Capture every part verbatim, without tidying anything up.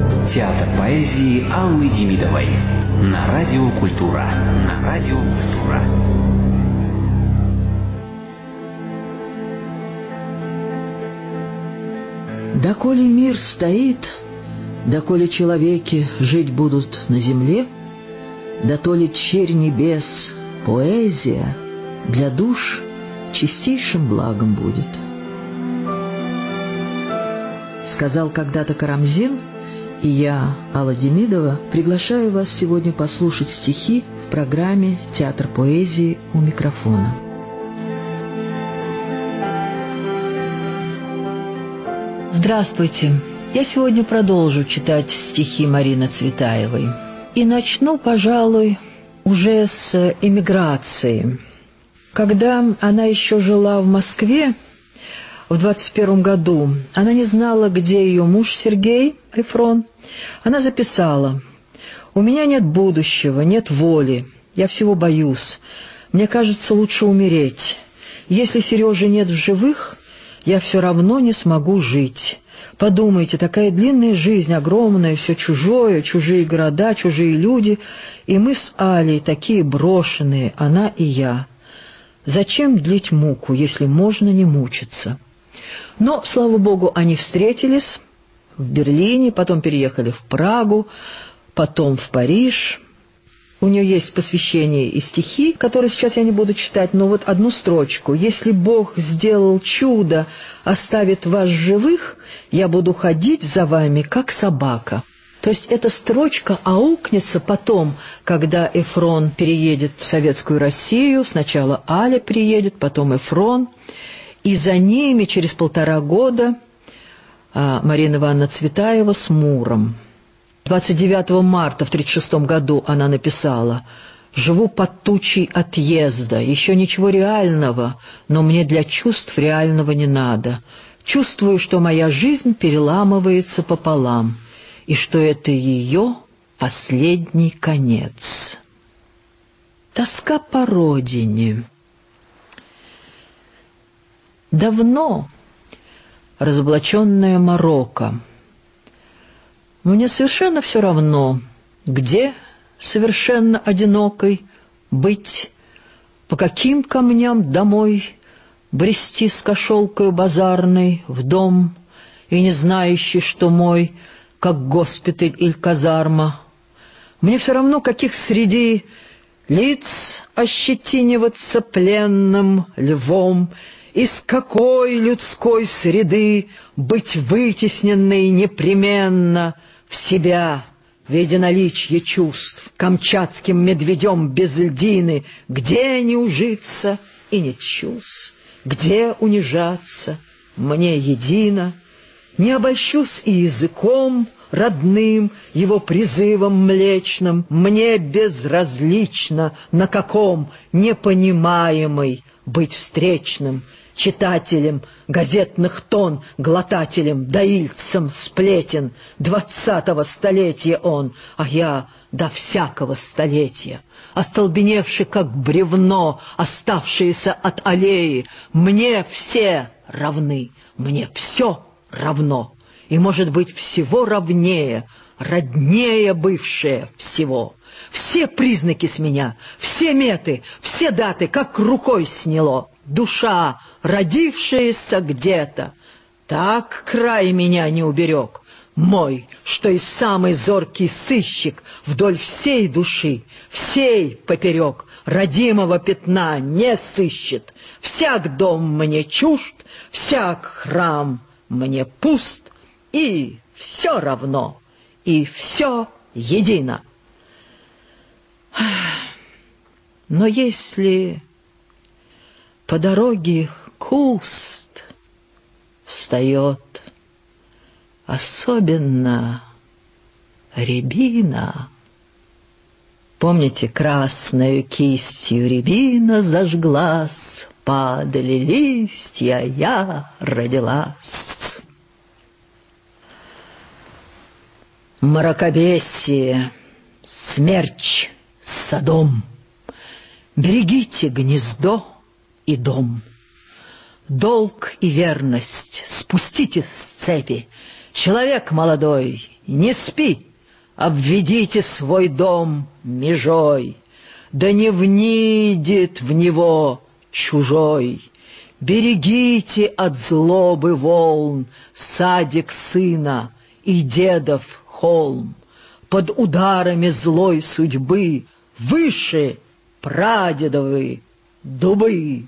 Театр поэзии Аллы Демидовой. На радио «Культура». На радио «Культура». Доколе мир стоит, доколе человеки жить будут на земле, дотоле черь небес, поэзия для душ чистейшим благом будет. Сказал когда-то Карамзин, и я, Алла Демидова, приглашаю вас сегодня послушать стихи в программе «Театр поэзии» у микрофона. Здравствуйте! Я сегодня продолжу читать стихи Марины Цветаевой. И начну, пожалуй, уже с эмиграции. Когда она еще жила в Москве, в двадцать первом году, она не знала, где ее муж Сергей Эфрон. Она записала: «У меня нет будущего, нет воли, я всего боюсь. Мне кажется, лучше умереть. Если Сережи нет в живых, я все равно не смогу жить. Подумайте, такая длинная жизнь, огромная, все чужое, чужие города, чужие люди, и мы с Алей такие брошенные, она и я. Зачем длить муку, если можно не мучиться?» Но, слава богу, они встретились в Берлине, потом переехали в Прагу, потом в Париж. У нее есть посвящение и стихи, которые сейчас я не буду читать, но вот одну строчку. «Если Бог сделал чудо, оставит вас живых, я буду ходить за вами, как собака». То есть эта строчка аукнется потом, когда Эфрон переедет в Советскую Россию. Сначала Аля приедет, потом Эфрон. И за ними через полтора года а, Марина Ивановна Цветаева с Муром. двадцать девятого марта в тридцать шестом году она написала: «Живу под тучей отъезда, еще ничего реального, но мне для чувств реального не надо. Чувствую, что моя жизнь переламывается пополам, и что это ее последний конец». Тоска по родине. Давно разоблаченная Марокко. Мне совершенно все равно, где совершенно одинокой быть, по каким камням домой брести с кошелкою базарной в дом, и не знающий, что мой, как госпиталь или казарма. Мне все равно, каких среди лиц ощетиниваться пленным львом, из какой людской среды быть вытесненной непременно в себя, в единоличье чувств, камчатским медведем без льдины, где не ужиться и не чувств, где унижаться, мне едино, не обольщусь и языком родным, его призывом млечным, мне безразлично, на каком непонимаемый быть встречным, читателем газетных тонн, глотателем, доильцем сплетен. Двадцатого столетия он, а я до всякого столетия. Остолбеневший, как бревно, оставшиеся от аллеи, мне все равны, мне все равно, и, может быть, всего равнее, роднее бывшее всего. Все признаки с меня, все меты, все даты, как рукой сняло. Душа, родившаяся где-то, так край меня не уберег. Мой, что и самый зоркий сыщик вдоль всей души, всей поперек, родимого пятна не сыщет. Всяк дом мне чужд, всяк храм мне пуст, и все равно, и все едино. Но если по дороге куст встает, особенно рябина, помните, красною кистью рябина зажглась, падали листья, я родилась. Мракобесие, смерч, Содом, берегите гнездо и дом. Долг и верность спустите с цепи. Человек молодой, не спи, обведите свой дом межой, да не внидит в него чужой. Берегите от злобы волн садик сына и дедов холм. Под ударами злой судьбы выше прадедовы дубы.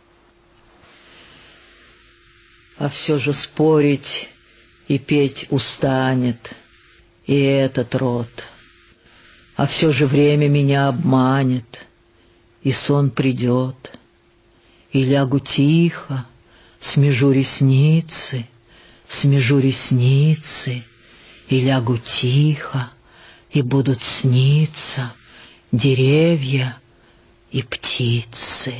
А все же спорить и петь устанет и этот род. А все же время меня обманет, и сон придет. И лягу тихо, смежу ресницы, смежу ресницы, и лягу тихо, и будут сниться деревья и птицы.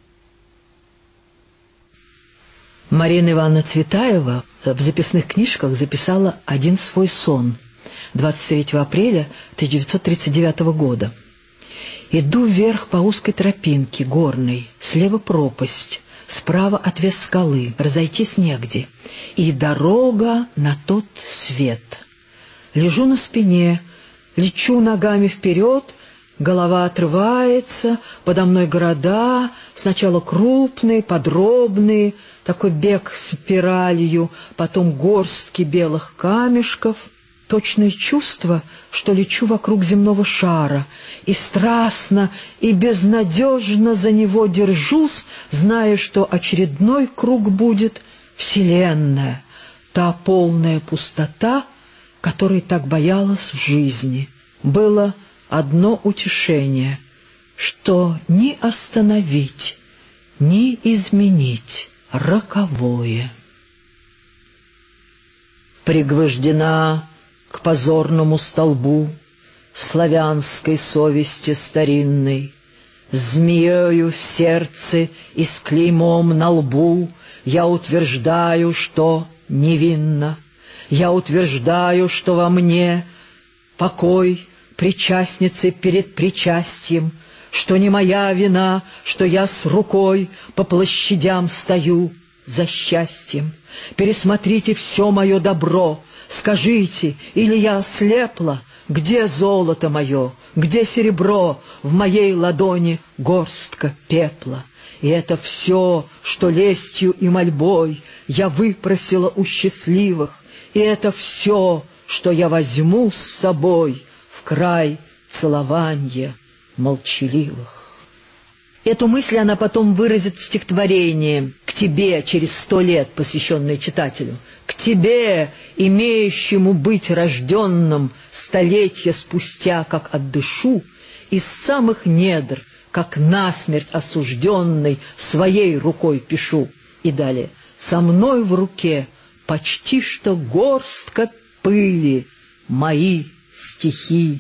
Марина Ивановна Цветаева в записных книжках записала один свой сон двадцать третьего апреля тысяча девятьсот тридцать девятого года. Иду вверх по узкой тропинке горной, слева пропасть, справа отвес скалы, разойтись негде, и дорога на тот свет. Лежу на спине, лечу ногами вперед, голова отрывается, подо мной города, сначала крупные, подробные, такой бег спиралью, потом горстки белых камешков. Точное чувство, что лечу вокруг земного шара, и страстно и безнадежно за него держусь, зная, что очередной круг будет вселенная, та полная пустота, которой так боялась в жизни. Было одно утешение, что ни остановить, ни изменить роковое. Пригвождена к позорному столбу славянской совести старинной, змеёю в сердце и с клеймом на лбу я утверждаю, что невинна. Я утверждаю, что во мне покой причастницы перед причастием, что не моя вина, что я с рукой по площадям стою за счастьем. Пересмотрите все мое добро, скажите, или я ослепла, где золото мое, где серебро, в моей ладони горстка пепла. И это все, что лестью и мольбой я выпросила у счастливых, и это все, что я возьму с собой в край целованья молчаливых. Эту мысль она потом выразит в стихотворении «К тебе» через сто лет, посвященное читателю. «К тебе, имеющему быть рожденным столетия спустя, как отдышу, из самых недр, как насмерть осужденный, своей рукой пишу». И далее «Со мной в руке почти что горстка пыли, мои стихи».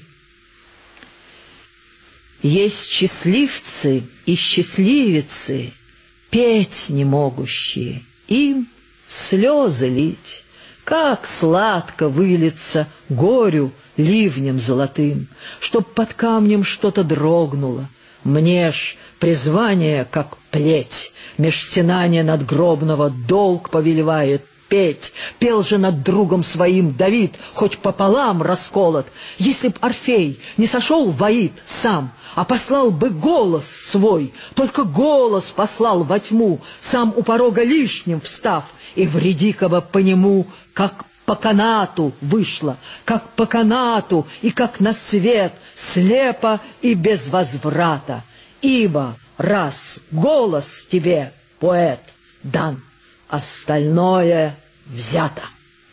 Есть счастливцы и счастливицы, петь не могущие, им слезы лить. Как сладко вылиться горю ливнем золотым, чтоб под камнем что-то дрогнуло. Мне ж призвание, как плеть, меж стенания надгробного долг повелевает петь. Пел же над другом своим Давид, хоть пополам расколот. Если б Орфей не сошел в Аид сам, а послал бы голос свой, только голос послал во тьму, сам у порога лишним встав, и вреди-ка бы по нему, как по канату вышло, как по канату и как на свет, слепо и без возврата. Ибо раз голос тебе, поэт, дан, остальное взято.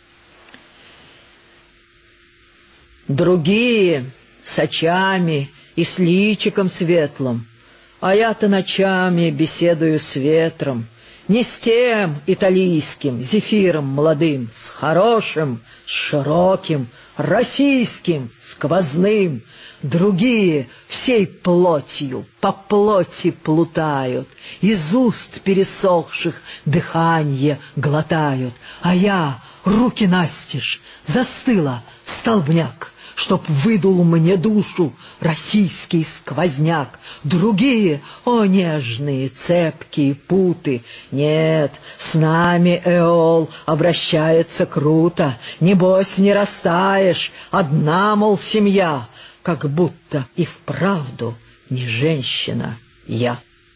Другие с очами и с личиком светлым, а я-то ночами беседую с ветром, не с тем италийским зефиром молодым, с хорошим, с широким, российским, сквозным. Другие всей плотью по плоти плутают, из уст пересохших дыханье глотают, а я, руки настежь, застыла, столбняк, чтоб выдул мне душу российский сквозняк. Другие, о нежные, цепкие путы, нет, с нами Эол обращается круто, небось не растаешь, одна, мол, семья, как будто и вправду не женщина я.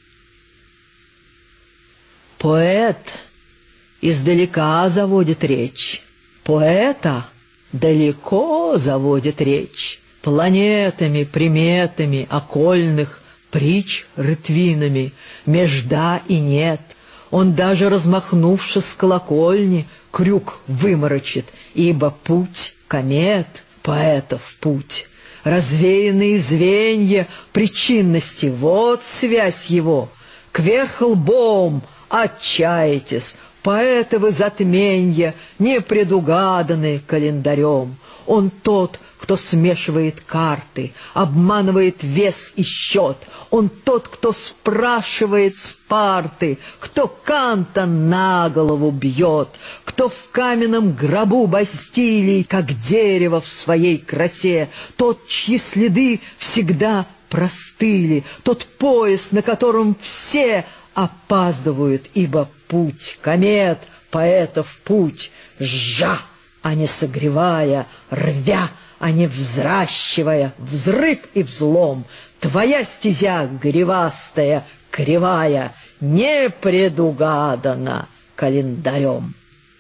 Поэт издалека заводит речь, поэта далеко заводит речь, планетами, приметами окольных притч рытвинами, межда и нет. Он даже, размахнувшись с колокольни, крюк выморочит, ибо путь комет, поэтов путь. Развеянные звенья причинности, вот связь его. Кверх лбом отчаетесь, поэты вы затменья, не предугаданы календарем. Он тот, кто смешивает карты, обманывает вес и счет. Он тот, кто спрашивает с парты, кто Канта на голову бьет, кто в каменном гробу Бастилии, как дерево в своей красе, тот, чьи следы всегда простыли, тот пояс, на котором все опаздывают, ибо путь комет, поэтов путь, сжа, а не согревая, рвя, а не взращивая, взрыв и взлом. Твоя стезя гривастая, кривая, не предугадана календарем.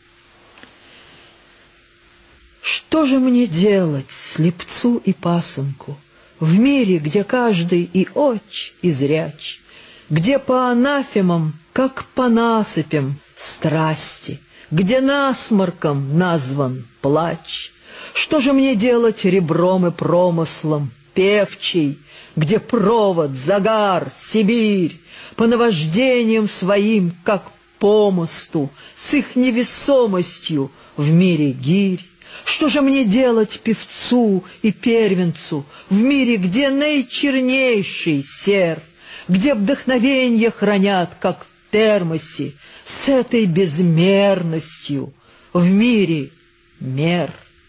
Что же мне делать, слепцу и пасынку, в мире, где каждый и оч, и зряч, где по анафемам, как по насыпям, страсти, где насморком назван плач? Что же мне делать ребром и промыслом, певчий, где провод, загар, Сибирь, по наваждениям своим, как по мосту, с их невесомостью в мире гирь? Что же мне делать певцу и первенцу в мире, где наичернейший сер, где вдохновенье хранят, как в термосе, с этой безмерностью в мире мер?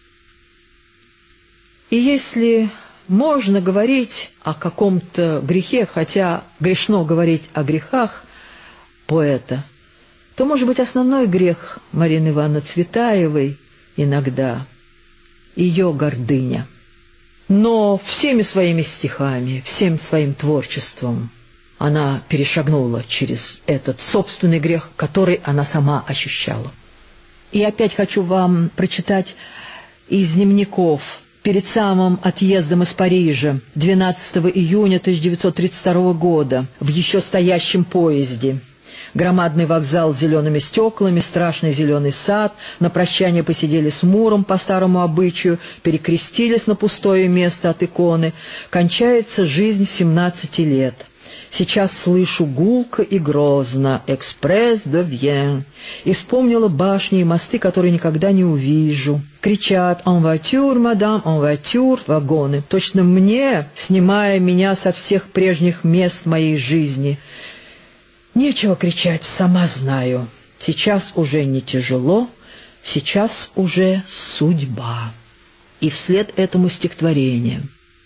И если можно говорить о каком-то грехе, хотя грешно говорить о грехах поэта, то, может быть, основной грех Марины Ивановны Цветаевой иногда ее гордыня. Но всеми своими стихами, всем своим творчеством она перешагнула через этот собственный грех, который она сама ощущала. И опять хочу вам прочитать из дневников перед самым отъездом из Парижа двенадцатого июня тысяча девятьсот тридцать второго года в еще стоящем поезде. Громадный вокзал с зелеными стеклами, страшный зеленый сад. На прощание посидели с Муром по старому обычаю, перекрестились на пустое место от иконы. Кончается жизнь семнадцати лет. Сейчас слышу гулко и грозно «Экспресс де Вьен» и вспомнила башни и мосты, которые никогда не увижу. Кричат «En voiture, мадам, en voiture» вагоны. Точно мне, снимая меня со всех прежних мест моей жизни. Нечего кричать, сама знаю. Сейчас уже не тяжело, сейчас уже судьба. И вслед этому стихотворение.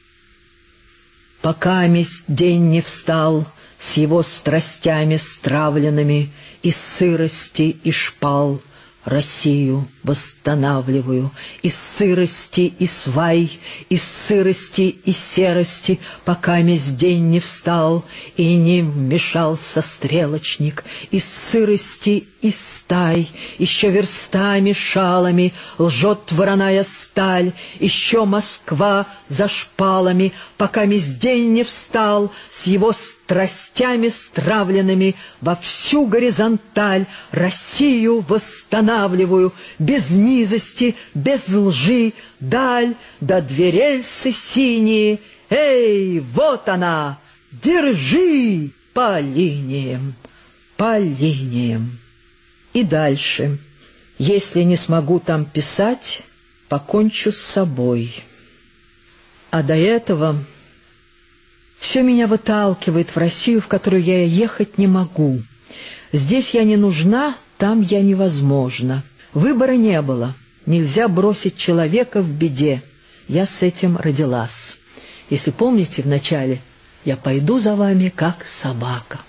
Пока месть день не встал с его страстями стравленными, из сырости и шпал Россию восстанавливаю, из сырости и свай, из сырости и серости, пока месть день не встал и не вмешался стрелочник, из сырости и стай, еще верстами шалами лжет вороная сталь, еще Москва за шпалами, пока месть день не встал с его страстями стравленными, во всю горизонталь Россию восстанавливаю, без низости, без лжи, даль, до две рельсы синие. Эй, вот она, держи по линиям, по линиям. И дальше. Если не смогу там писать, покончу с собой. А до этого все меня выталкивает в Россию, в которую я ехать не могу. Здесь я не нужна, там я невозможна. Выбора не было. Нельзя бросить человека в беде. я с этим родилась. Если помните, вначале «я пойду за вами, как собака».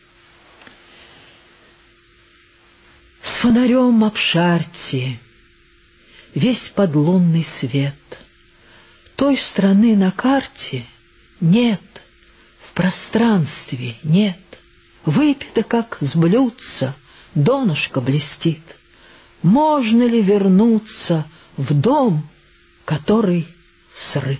С фонарем обшарьте весь подлунный свет. Той страны на карте нет, в пространстве нет. Выпито, как с блюдца, донышко блестит. Можно ли вернуться в дом, который срыт?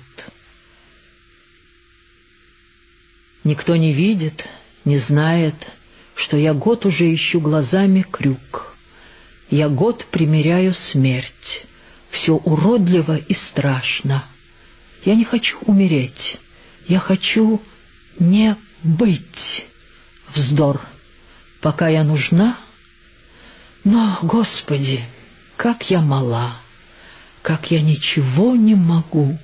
Никто не видит, не знает, что я год уже ищу глазами крюк. Я год примеряю смерть. Все уродливо и страшно. Я не хочу умереть. Я хочу не быть. Вздор. Пока я нужна. Но, Господи, как я мала, как я ничего не могу.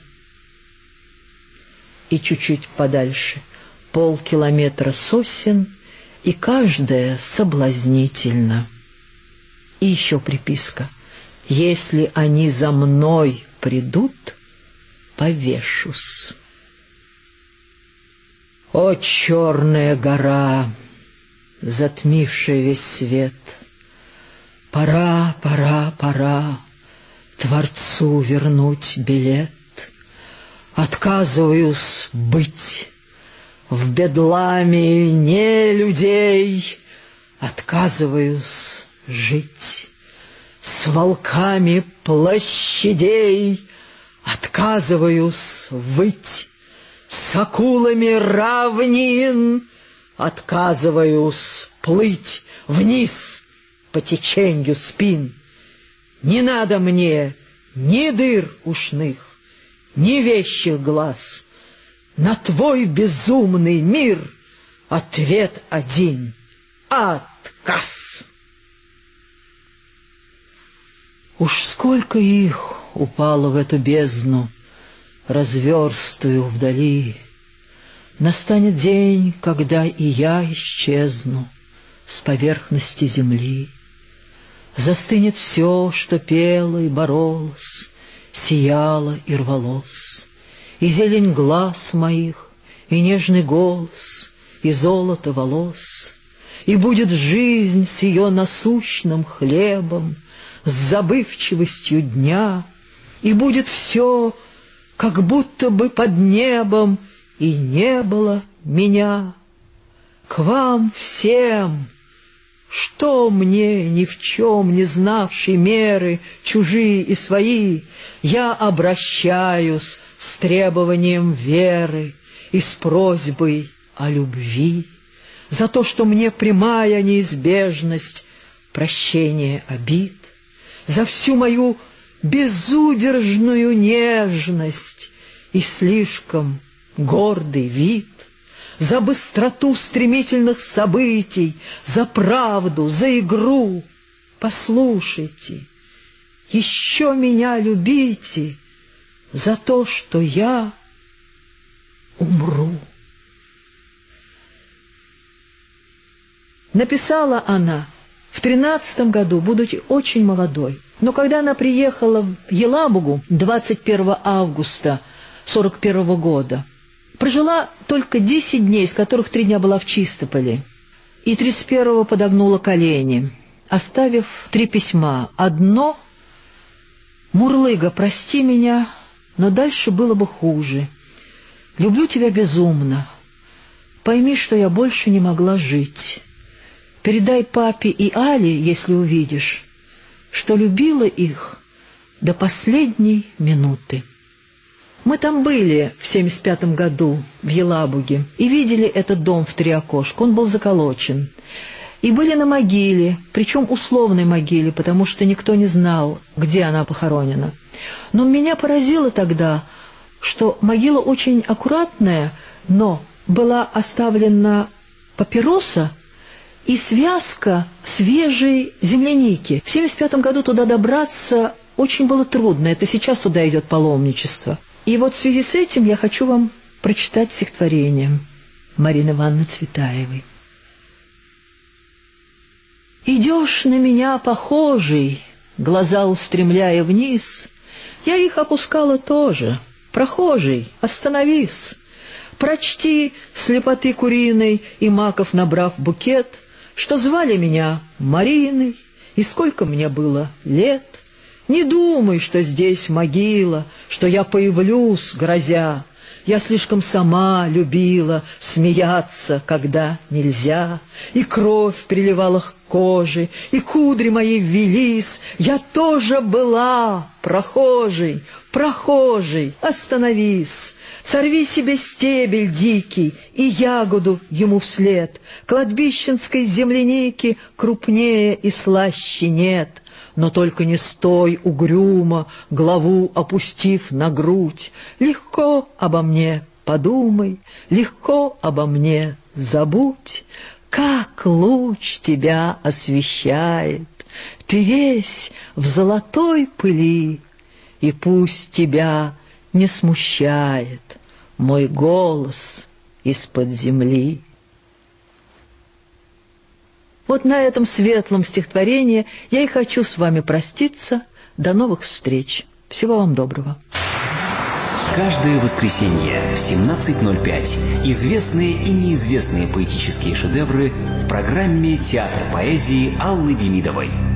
И чуть-чуть подальше полкилометра сосен, и каждая соблазнительна. И еще приписка. Если они за мной придут, повешусь. О, черная гора, затмившая весь свет! Пора, пора, пора Творцу вернуть билет. Отказываюсь быть в бедламе не людей, отказываюсь жить с волками площадей, отказываюсь выть с акулами равнин, отказываюсь плыть вниз по теченью спин. Не надо мне ни дыр ушных, ни вещих глаз. На твой безумный мир ответ один — отказ. Уж сколько их упало в эту бездну, разверстую вдали. Настанет день, когда и я исчезну с поверхности земли. Застынет все, что пело и боролось, сияло и рвалось, и зелень глаз моих, и нежный голос, и золото волос, и будет жизнь с ее насущным хлебом, с забывчивостью дня, и будет все, как будто бы под небом, и не было меня. К вам всем, что мне, ни в чем не знавшей меры, чужие и свои, я обращаюсь с требованием веры и с просьбой о любви, за то, что мне прямая неизбежность прощения обид, за всю мою безудержную нежность и слишком гордый вид, за быстроту стремительных событий, за правду, за игру. Послушайте, еще меня любите за то, что я умру. Написала она в тринадцатом году, будучи очень молодой. Но когда она приехала в Елабугу двадцать первого августа сорок первого года, прожила только десять дней, из которых три дня была в Чистополе, и тридцать первого подогнула колени, оставив три письма. Одно: «Мурлыга, прости меня, но дальше было бы хуже. Люблю тебя безумно. Пойми, что я больше не могла жить. Передай папе и Але, если увидишь, что любила их до последней минуты». Мы там были в семьдесят пятом году в Елабуге и видели этот дом в три окошка, он был заколочен. И были на могиле, причем условной могиле, потому что никто не знал, где она похоронена. Но меня поразило тогда, что могила очень аккуратная, но была оставлена папироса и связка свежей земляники. В семьдесят пятом году туда добраться очень было трудно, это сейчас туда идет паломничество. И вот в связи с этим я хочу вам прочитать стихотворение Марины Ивановны Цветаевой. «Идешь на меня похожий, глаза устремляя вниз, я их опускала тоже, прохожий, остановись, прочти слепоты куриной и маков набрав букет, что звали меня Мариной, и сколько мне было лет. Не думай, что здесь могила, что я появлюсь, грозя. Я слишком сама любила смеяться, когда нельзя, и кровь приливала к коже, и кудри мои ввелись. Я тоже была прохожей, прохожей, остановись. Сорви себе стебель дикий и ягоду ему вслед. Кладбищенской земляники крупнее и слаще нет. Но только не стой угрюмо, главу опустив на грудь. Легко обо мне подумай, легко обо мне забудь. Как луч тебя освещает, ты весь в золотой пыли, и пусть тебя не смущает мой голос из-под земли. Вот на этом светлом стихотворении я и хочу с вами проститься. До новых встреч. Всего вам доброго. Каждое воскресенье в семнадцать ноль пять известные и неизвестные поэтические шедевры в программе «Театр поэзии» Аллы Демидовой.